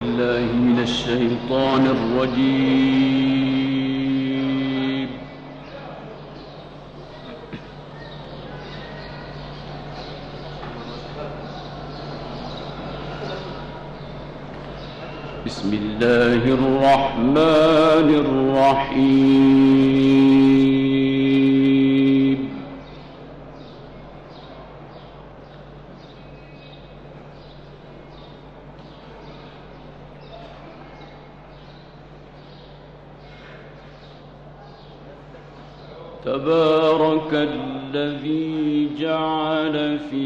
الله من الشيطان الرجيم. بسم الله الرحمن الرحيم. تبارك الذي جعل في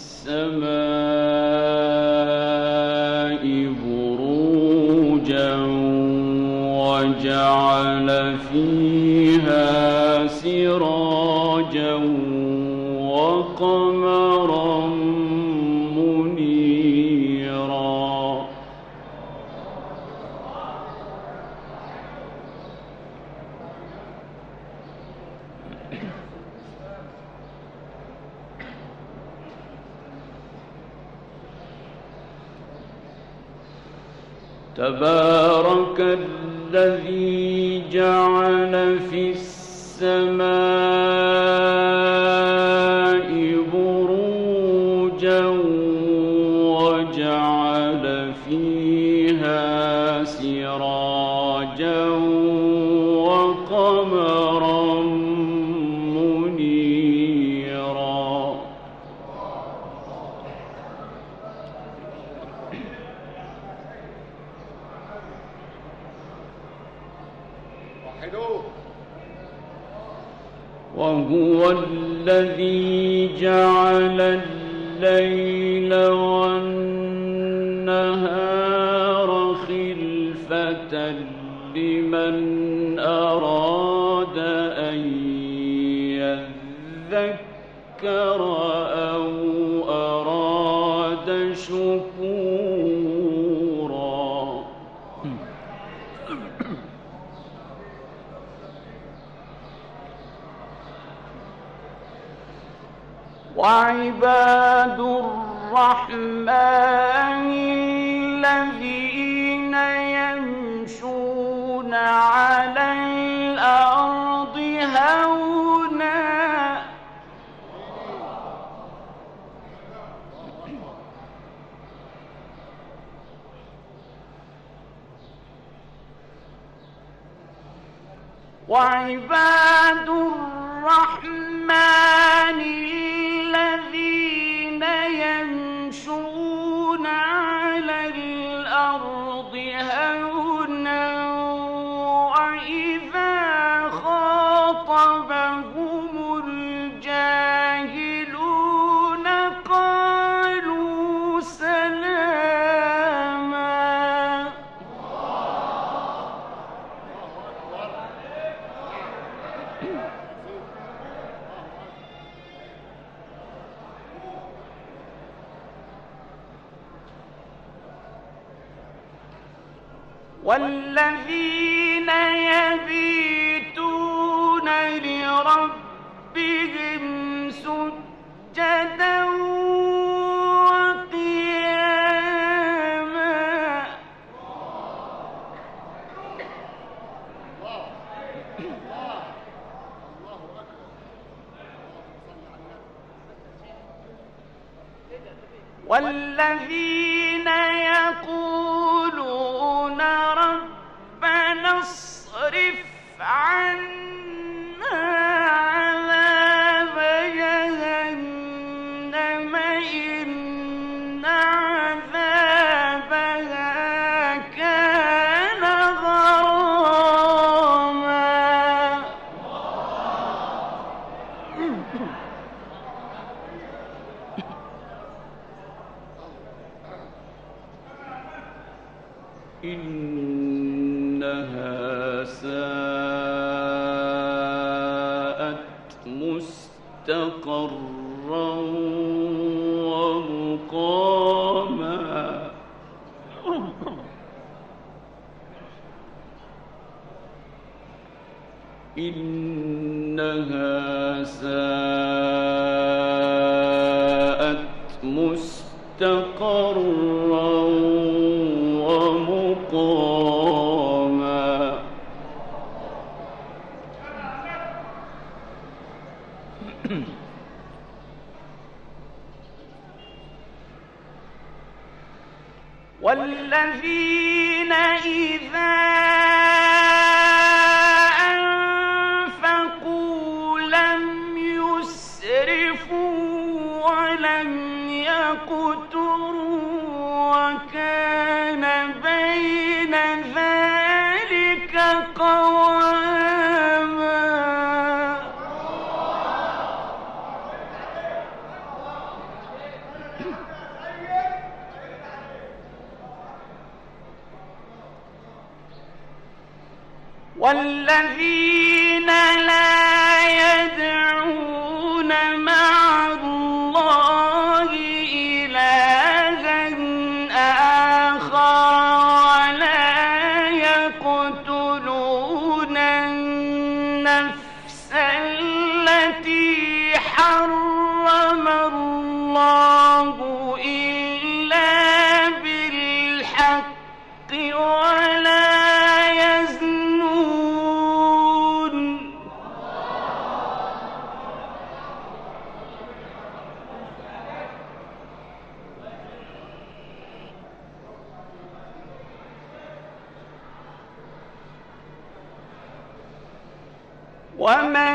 السماء بروجا وجعل فيها سراجا وقمرا منيرا. تبارك الذي جعل في السماء بروجا وجعل فيها سراجا وقمرا منيرا. وهو الذي جعل الليل والنهار خلفة لمن أراد أن يذكر أو أراد شكورا. وعباد الرحمن الذين يمشون على الأرض هونا وعباد الرحمن الذين يمشون على الأرض هونا وإذا خاطبهم الجاهلون قالوا سلاما. والذين يبيتون لربهم سجدا وقياما. والذين يقولون ربنا اصرف عنا عذاب جهنم إن عذابها كان غراما. إنها ساءت مستقرا ومقاما. إنها ساءت مستقرا ومقاما. مقاما. والذين إذا أنفقوا لم يسرفوا ولم يقتروا وكان بين ذلك قواما. والذين لا يدعون مع الله إلها آخر ولا يقتلون النفس التي حرم الله إلا بالحق ولا ومن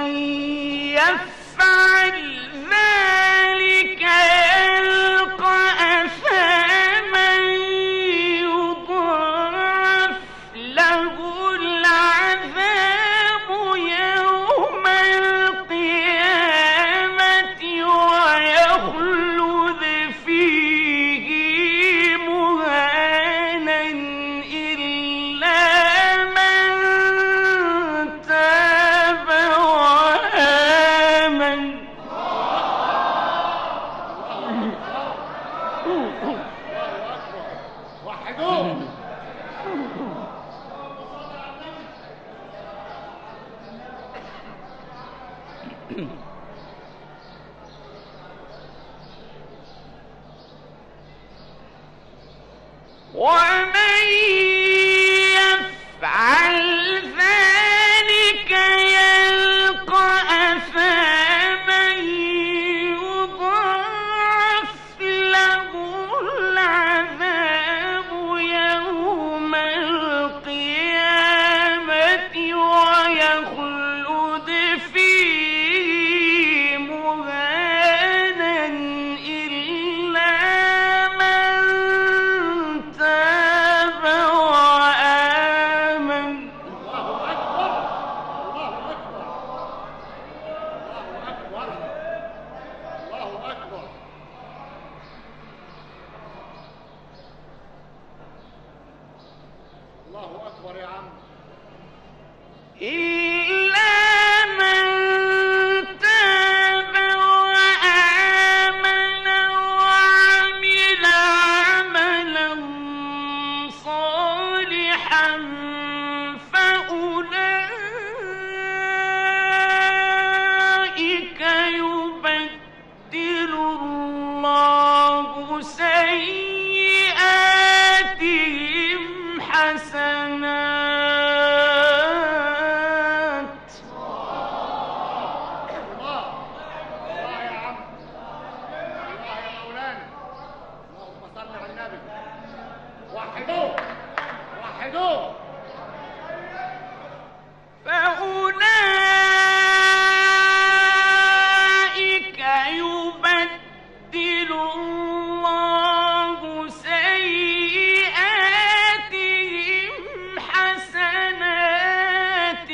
يفعل ذلك يلقى أثاما يضاعف له العذاب يوم القيامة ويخلد فيه مهانا إلا من تاب وآمن. ومن يفعل ذلك يلقى أثاما يضاعف له العذاب يوم القيامة ويخلد فيه مهانا إلا من تاب وآمن. الله أكبر يا عم. إلا من تاب وآمن وعمل عملا صالحا فأولئك يبدل الله سيئاتهم حسنات. الله يا عم. الله يا مولانا. اللهم صل على النبي. وحدوه وحدوه. فأولئك يبدل الله سيئاتهم حسنات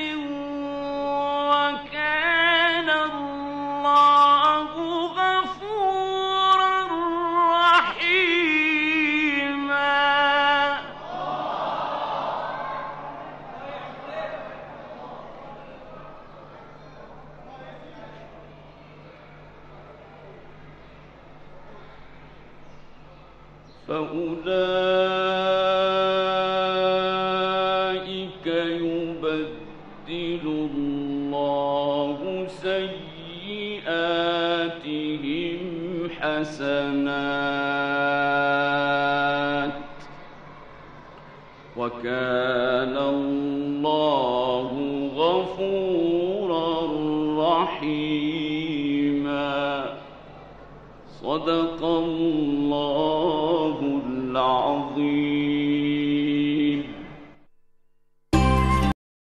وكان الله غفورا رحيما. فأولئك يبدل الله سيئاتهم حسنات وكان الله غفورا رحيما. صدق الله العظيم.